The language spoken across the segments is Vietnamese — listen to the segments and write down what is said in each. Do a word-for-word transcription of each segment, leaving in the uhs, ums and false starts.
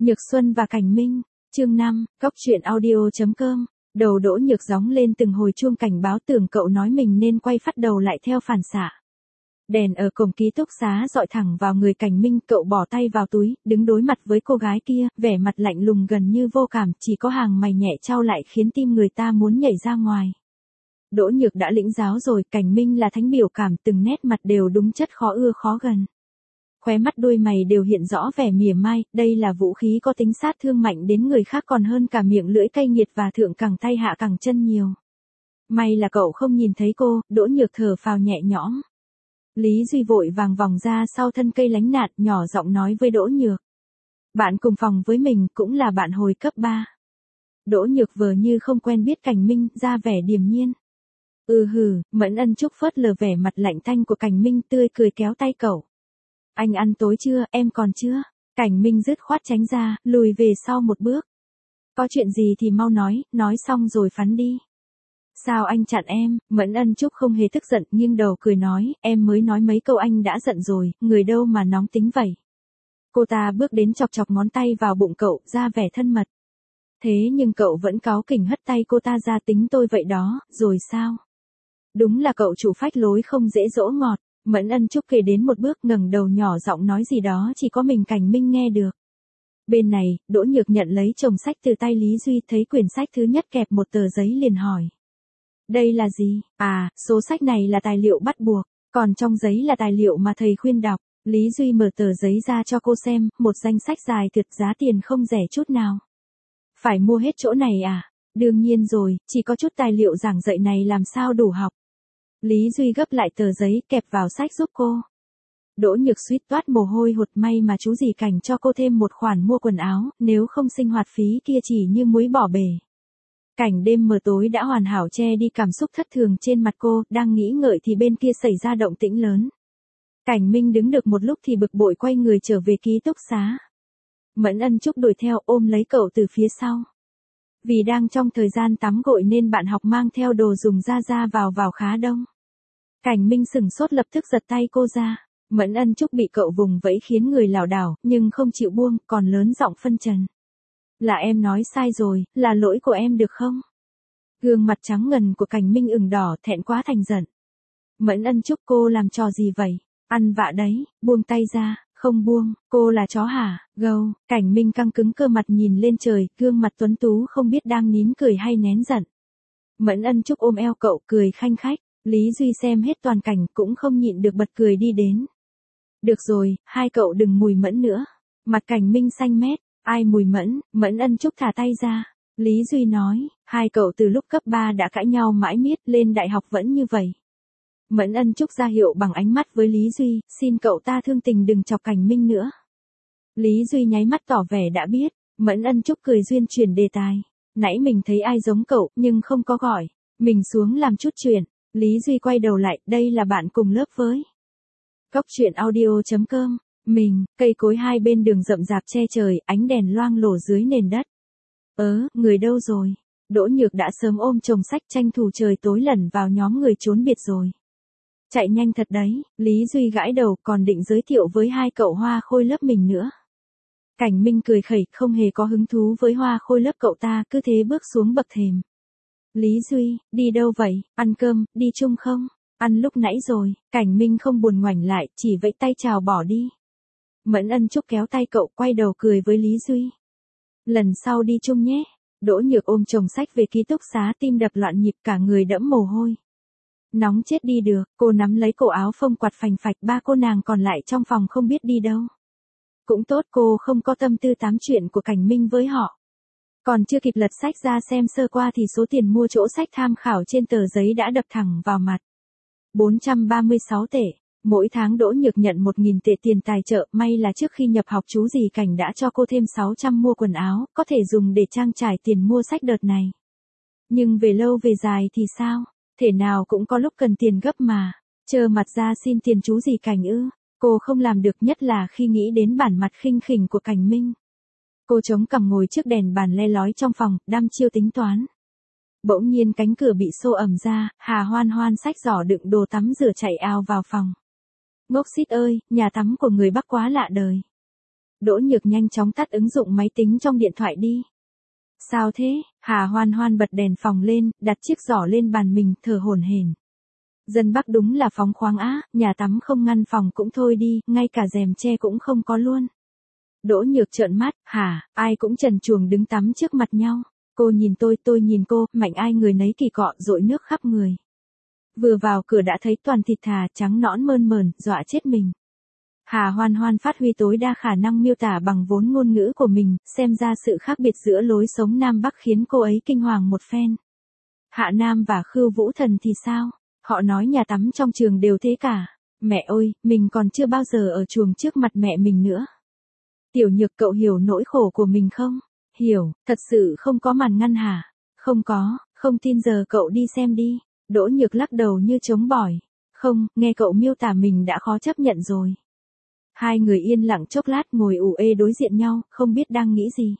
Nhược Xuân và Cảnh Minh, chương năm, Cóc truyện audio chấm com. Đầu Đỗ Nhược gióng lên từng hồi chuông cảnh báo, tưởng cậu nói mình nên quay phát đầu lại theo phản xạ. Đèn ở cổng ký túc xá dọi thẳng vào người Cảnh Minh, cậu bỏ tay vào túi, đứng đối mặt với cô gái kia, vẻ mặt lạnh lùng gần như vô cảm, chỉ có hàng mày nhẹ chau lại khiến tim người ta muốn nhảy ra ngoài. Đỗ Nhược đã lĩnh giáo rồi, Cảnh Minh là thánh biểu cảm, từng nét mặt đều đúng chất khó ưa khó gần. Khóe mắt đuôi mày đều hiện rõ vẻ mỉa mai, đây là vũ khí có tính sát thương mạnh đến người khác còn hơn cả miệng lưỡi cay nghiệt và thượng cẳng tay hạ cẳng chân nhiều. May là cậu không nhìn thấy cô, Đỗ Nhược thở phào nhẹ nhõm. Lý Duy vội vàng vòng ra sau thân cây lánh nạn, nhỏ giọng nói với Đỗ Nhược. Bạn cùng phòng với mình, cũng là bạn hồi cấp ba. Đỗ Nhược vờ như không quen biết Cảnh Minh, ra vẻ điềm nhiên. Ừ hừ, Mẫn Ân Trúc phớt lờ vẻ mặt lạnh tanh của Cảnh Minh, tươi cười kéo tay cậu. Anh ăn tối chưa, em còn chưa? Cảnh Minh dứt khoát tránh ra, lùi về sau một bước. Có chuyện gì thì mau nói, nói xong rồi phắn đi. Sao anh chặn em? Mẫn Ân Trúc không hề tức giận, nghiêng đầu cười nói, em mới nói mấy câu anh đã giận rồi, người đâu mà nóng tính vậy. Cô ta bước đến chọc chọc ngón tay vào bụng cậu, ra vẻ thân mật. Thế nhưng cậu vẫn cáu kỉnh hất tay cô ta ra, tính tôi vậy đó, rồi sao? Đúng là cậu chủ phách lối không dễ dỗ ngọt. Mẫn Ân Trúc kề đến một bước, ngẩng đầu nhỏ giọng nói gì đó chỉ có mình Cảnh Minh nghe được. Bên này, Đỗ Nhược nhận lấy chồng sách từ tay Lý Duy, thấy quyển sách thứ nhất kẹp một tờ giấy liền hỏi. Đây là gì? À, số sách này là tài liệu bắt buộc, còn trong giấy là tài liệu mà thầy khuyên đọc. Lý Duy mở tờ giấy ra cho cô xem, một danh sách dài tuyệt, giá tiền không rẻ chút nào. Phải mua hết chỗ này à? Đương nhiên rồi, chỉ có chút tài liệu giảng dạy này làm sao đủ học. Lý Duy gấp lại tờ giấy kẹp vào sách giúp cô. Đỗ Nhược suýt toát mồ hôi hột, may mà chú dì Cảnh cho cô thêm một khoản mua quần áo, nếu không sinh hoạt phí kia chỉ như muối bỏ bể. Cảnh đêm mờ tối đã hoàn hảo che đi cảm xúc thất thường trên mặt cô, đang nghĩ ngợi thì bên kia xảy ra động tĩnh lớn. Cảnh Minh đứng được một lúc thì bực bội quay người trở về ký túc xá. Mẫn Ân Trúc đuổi theo ôm lấy cậu từ phía sau. Vì đang trong thời gian tắm gội nên bạn học mang theo đồ dùng ra ra vào vào khá đông. Cảnh Minh sửng sốt lập tức giật tay cô ra. Mẫn Ân Trúc bị cậu vùng vẫy khiến người lảo đảo, nhưng không chịu buông, còn lớn giọng phân trần. Là em nói sai rồi, là lỗi của em được không? Gương mặt trắng ngần của Cảnh Minh ửng đỏ, thẹn quá thành giận. Mẫn Ân Trúc, cô làm trò gì vậy? Ăn vạ đấy, buông tay ra. Không buông, cô là chó hả? Gâu. Cảnh Minh căng cứng cơ mặt nhìn lên trời, gương mặt tuấn tú không biết đang nín cười hay nén giận. Mẫn Ân Trúc ôm eo cậu cười khanh khách. Lý Duy xem hết toàn cảnh cũng không nhịn được bật cười đi đến. Được rồi, hai cậu đừng mùi Mẫn nữa. Mặt Cảnh Minh xanh mét. Ai mùi Mẫn? Mẫn Ân Trúc thả tay ra. Lý Duy nói, hai cậu từ lúc cấp ba đã cãi nhau mãi miết, lên đại học vẫn như vậy. Mẫn Ân Trúc ra hiệu bằng ánh mắt với Lý Duy, xin cậu ta thương tình đừng chọc Cảnh Minh nữa. Lý Duy nháy mắt tỏ vẻ đã biết. Mẫn Ân Trúc cười duyên chuyển đề tài. Nãy mình thấy ai giống cậu, nhưng không có gọi. Mình xuống làm chút chuyện. Lý Duy quay đầu lại, đây là bạn cùng lớp với. Cóc truyện audio chấm com. Mình, cây cối hai bên đường rậm rạp che trời, ánh đèn loang lổ dưới nền đất. Ớ, người đâu rồi? Đỗ Nhược đã sớm ôm chồng sách tranh thủ trời tối lẩn vào nhóm người trốn biệt rồi. Chạy nhanh thật đấy, Lý Duy gãi đầu, còn định giới thiệu với hai cậu Hoa Khôi lớp mình nữa. Cảnh Minh cười khẩy, không hề có hứng thú với Hoa Khôi lớp cậu ta, cứ thế bước xuống bậc thềm. Lý Duy, đi đâu vậy, ăn cơm, đi chung không? Ăn lúc nãy rồi. Cảnh Minh không buồn ngoảnh lại, chỉ vẫy tay chào bỏ đi. Mẫn Ân Trúc kéo tay cậu, quay đầu cười với Lý Duy. Lần sau đi chung nhé. Đỗ Nhược ôm chồng sách về ký túc xá, tim đập loạn nhịp, cả người đẫm mồ hôi. Nóng chết đi được, cô nắm lấy cổ áo phông quạt phành phạch, ba cô nàng còn lại trong phòng không biết đi đâu. Cũng tốt cô không có tâm tư tám chuyện của Cảnh Minh với họ. Còn chưa kịp lật sách ra xem sơ qua thì số tiền mua chỗ sách tham khảo trên tờ giấy đã đập thẳng vào mặt. bốn trăm ba mươi sáu tệ. Mỗi tháng Đỗ Nhược nhận một nghìn tệ tiền tài trợ, may là trước khi nhập học chú dì Cảnh đã cho cô thêm sáu trăm mua quần áo, có thể dùng để trang trải tiền mua sách đợt này. Nhưng về lâu về dài thì sao? Thể nào cũng có lúc cần tiền gấp mà. Trơ mặt ra xin tiền chú dì Cảnh ư? Cô không làm được, nhất là khi nghĩ đến bản mặt khinh khỉnh của Cảnh Minh. Cô chống cằm ngồi trước đèn bàn le lói trong phòng, đăm chiêu tính toán. Bỗng nhiên cánh cửa bị xô ầm ra, Hà Hoan Hoan xách giỏ đựng đồ tắm rửa chạy ào vào phòng. Ngốc xít ơi, nhà tắm của người Bắc quá lạ đời. Đỗ Nhược nhanh chóng tắt ứng dụng máy tính trong điện thoại đi. Sao thế? Hà Hoan Hoan bật đèn phòng lên, đặt chiếc giỏ lên bàn mình, thở hổn hển. Dân Bắc đúng là phóng khoáng á, nhà tắm không ngăn phòng cũng thôi đi, ngay cả rèm che cũng không có luôn. Đỗ Nhược trợn mắt, hả, ai cũng trần truồng đứng tắm trước mặt nhau. Cô nhìn tôi, tôi nhìn cô, mạnh ai người nấy kỳ cọ, dội nước khắp người. Vừa vào cửa đã thấy toàn thịt thà, trắng nõn mơn mởn, dọa chết mình. Hà Hoan Hoan phát huy tối đa khả năng miêu tả bằng vốn ngôn ngữ của mình, xem ra sự khác biệt giữa lối sống Nam Bắc khiến cô ấy kinh hoàng một phen. Hạ Nam và Khưu Vũ Thần thì sao? Họ nói nhà tắm trong trường đều thế cả. Mẹ ơi, mình còn chưa bao giờ ở chuồng trước mặt mẹ mình nữa. Tiểu Nhược, cậu hiểu nỗi khổ của mình không? Hiểu, thật sự không có màn ngăn hả? Không có, không tin giờ cậu đi xem đi. Đỗ Nhược lắc đầu như chống bỏi. Không, nghe cậu miêu tả mình đã khó chấp nhận rồi. Hai người yên lặng chốc lát ngồi ủ ê đối diện nhau, không biết đang nghĩ gì.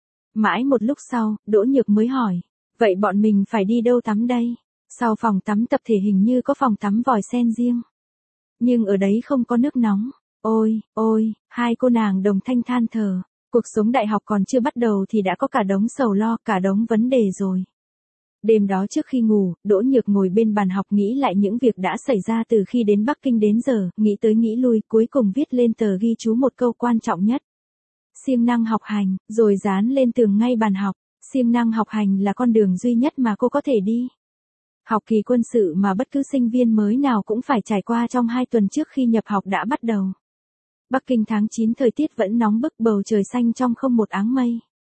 Mãi một lúc sau, Đỗ Nhược mới hỏi. Vậy bọn mình phải đi đâu tắm đây? Sau phòng tắm tập thể hình như có phòng tắm vòi sen riêng. Nhưng ở đấy không có nước nóng. Ôi, ôi, hai cô nàng đồng thanh than thở. Cuộc sống đại học còn chưa bắt đầu thì đã có cả đống sầu lo, cả đống vấn đề rồi. Đêm đó trước khi ngủ, Đỗ Nhược ngồi bên bàn học nghĩ lại những việc đã xảy ra từ khi đến Bắc Kinh đến giờ, nghĩ tới nghĩ lui, cuối cùng viết lên tờ ghi chú một câu quan trọng nhất. Siêng năng học hành, rồi dán lên tường ngay bàn học. Siêng năng học hành là con đường duy nhất mà cô có thể đi. Học kỳ quân sự mà bất cứ sinh viên mới nào cũng phải trải qua trong hai tuần trước khi nhập học đã bắt đầu. Bắc Kinh tháng chín thời tiết vẫn nóng bức, bầu trời xanh trong không một áng mây.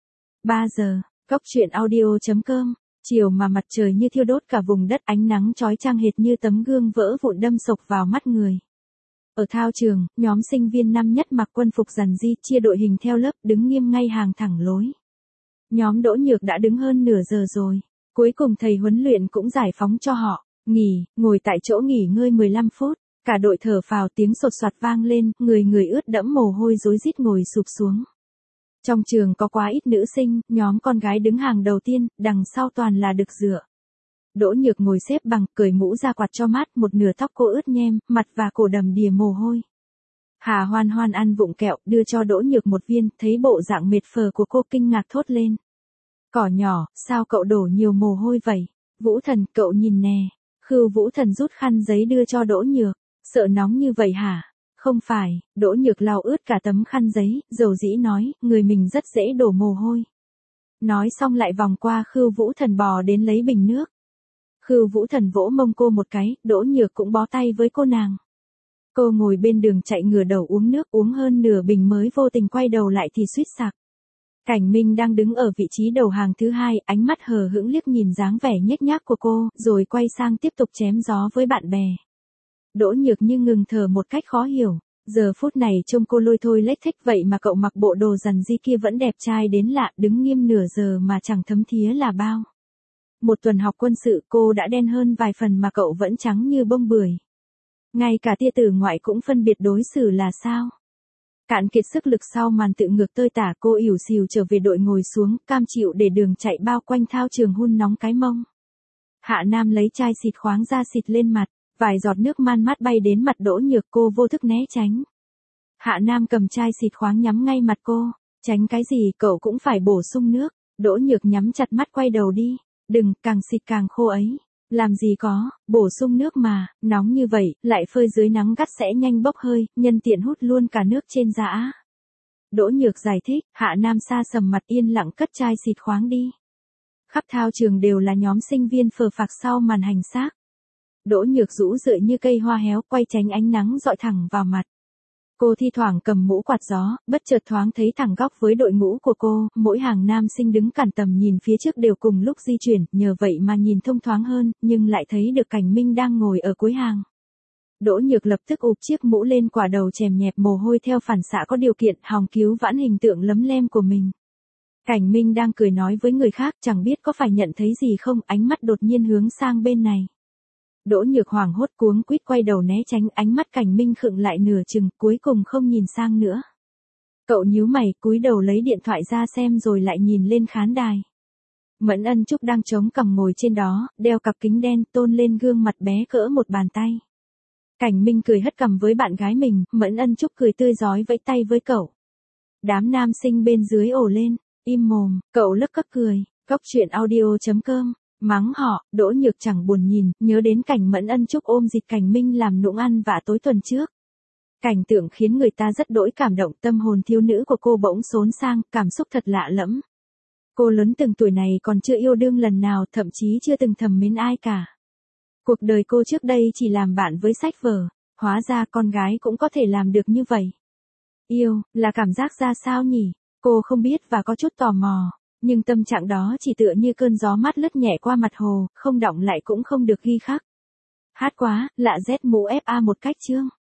ba giờ, Cốc truyện audio chấm com. Chiều mà mặt trời như thiêu đốt cả vùng đất, ánh nắng chói chang hệt như tấm gương vỡ vụn đâm sộc vào mắt người. Ở thao trường, nhóm sinh viên năm nhất mặc quân phục rằn ri, chia đội hình theo lớp, đứng nghiêm ngay hàng thẳng lối. Nhóm Đỗ Nhược đã đứng hơn nửa giờ rồi. Cuối cùng thầy huấn luyện cũng giải phóng cho họ. Nghỉ, ngồi tại chỗ nghỉ ngơi mười lăm phút. Cả đội thở phào, tiếng sột soạt vang lên, người người ướt đẫm mồ hôi rối rít ngồi sụp xuống. Trong trường có quá ít nữ sinh, nhóm con gái đứng hàng đầu tiên, đằng sau toàn là đực dựa. Đỗ Nhược ngồi xếp bằng, cởi mũ ra quạt cho mát, một nửa tóc cô ướt nhem, mặt và cổ đầm đìa mồ hôi. Hà Hoan Hoan ăn vụng kẹo, đưa cho Đỗ Nhược một viên, thấy bộ dạng mệt phờ của cô kinh ngạc thốt lên. Cỏ nhỏ, sao cậu đổ nhiều mồ hôi vậy? Vũ Thần, cậu nhìn nè. Khưu Vũ Thần rút khăn giấy đưa cho Đỗ Nhược. Sợ nóng như vậy hả? Không phải, Đỗ Nhược lau ướt cả tấm khăn giấy, dầu dĩ nói, người mình rất dễ đổ mồ hôi. Nói xong lại vòng qua Khưu Vũ Thần bò đến lấy bình nước. Khưu Vũ Thần vỗ mông cô một cái, Đỗ Nhược cũng bó tay với cô nàng. Cô ngồi bên đường chạy ngửa đầu uống nước, uống hơn nửa bình mới vô tình quay đầu lại thì suýt sặc. Cảnh Minh đang đứng ở vị trí đầu hàng thứ hai, ánh mắt hờ hững liếc nhìn dáng vẻ nhếch nhác của cô, rồi quay sang tiếp tục chém gió với bạn bè. Đỗ Nhược như ngừng thở một cách khó hiểu, giờ phút này trông cô lôi thôi lếch thếch vậy mà cậu mặc bộ đồ rằn ri kia vẫn đẹp trai đến lạ, đứng nghiêm nửa giờ mà chẳng thấm thía là bao. Một tuần học quân sự cô đã đen hơn vài phần mà cậu vẫn trắng như bông bưởi. Ngay cả tia tử ngoại cũng phân biệt đối xử là sao. Cạn kiệt sức lực sau màn tự ngược tơi tả, cô ỉu xìu trở về đội ngồi xuống, cam chịu để đường chạy bao quanh thao trường hun nóng cái mông. Hạ Nam lấy chai xịt khoáng ra xịt lên mặt, vài giọt nước man mát bay đến mặt Đỗ Nhược, cô vô thức né tránh. Hạ Nam cầm chai xịt khoáng nhắm ngay mặt cô, tránh cái gì, cậu cũng phải bổ sung nước. Đỗ Nhược nhắm chặt mắt quay đầu đi, đừng, càng xịt càng khô ấy. Làm gì có, bổ sung nước mà, nóng như vậy, lại phơi dưới nắng gắt sẽ nhanh bốc hơi, nhân tiện hút luôn cả nước trên giã. Đỗ Nhược giải thích, Hạ Nam sa sầm mặt yên lặng cất chai xịt khoáng đi. Khắp thao trường đều là nhóm sinh viên phờ phạc sau màn hành xác. Đỗ Nhược rũ rượi như cây hoa héo, quay tránh ánh nắng dọi thẳng vào mặt. Cô thi thoảng cầm mũ quạt gió, bất chợt thoáng thấy thẳng góc với đội ngũ của cô, mỗi hàng nam sinh đứng cản tầm nhìn phía trước đều cùng lúc di chuyển, nhờ vậy mà nhìn thông thoáng hơn, nhưng lại thấy được Cảnh Minh đang ngồi ở cuối hàng. Đỗ Nhược lập tức ụp chiếc mũ lên quả đầu chèm nhẹp mồ hôi theo phản xạ có điều kiện, hòng cứu vãn hình tượng lấm lem của mình. Cảnh Minh đang cười nói với người khác, chẳng biết có phải nhận thấy gì không, ánh mắt đột nhiên hướng sang bên này. Đỗ Nhược hoảng hốt cuống quýt quay đầu né tránh, ánh mắt Cảnh Minh khựng lại nửa chừng, cuối cùng không nhìn sang nữa. Cậu nhíu mày, cúi đầu lấy điện thoại ra xem rồi lại nhìn lên khán đài. Mẫn Ân Trúc đang chống cằm ngồi trên đó, đeo cặp kính đen, tôn lên gương mặt bé cỡ một bàn tay. Cảnh Minh cười hất cằm với bạn gái mình, Mẫn Ân Trúc cười tươi rói vẫy tay với cậu. Đám nam sinh bên dưới ồ lên, im mồm, cậu lấc cấc cười, cóc truyện audio chấm com, mắng họ, Đỗ Nhược chẳng buồn nhìn, nhớ đến cảnh Mẫn Ân Trúc ôm Dịch Cảnh Minh làm nũng ăn vạ tối tuần trước. Cảnh tượng khiến người ta rất đỗi cảm động, tâm hồn thiếu nữ của cô bỗng xốn sang, cảm xúc thật lạ lẫm. Cô lớn từng tuổi này còn chưa yêu đương lần nào, thậm chí chưa từng thầm mến ai cả. Cuộc đời cô trước đây chỉ làm bạn với sách vở, hóa ra con gái cũng có thể làm được như vậy. Yêu, là cảm giác ra sao nhỉ? Cô không biết và có chút tò mò, nhưng tâm trạng đó chỉ tựa như cơn gió mát lướt nhẹ qua mặt hồ, không đọng lại cũng không được ghi khắc. Hát quá, lạ rét mũ ép a một cách chương.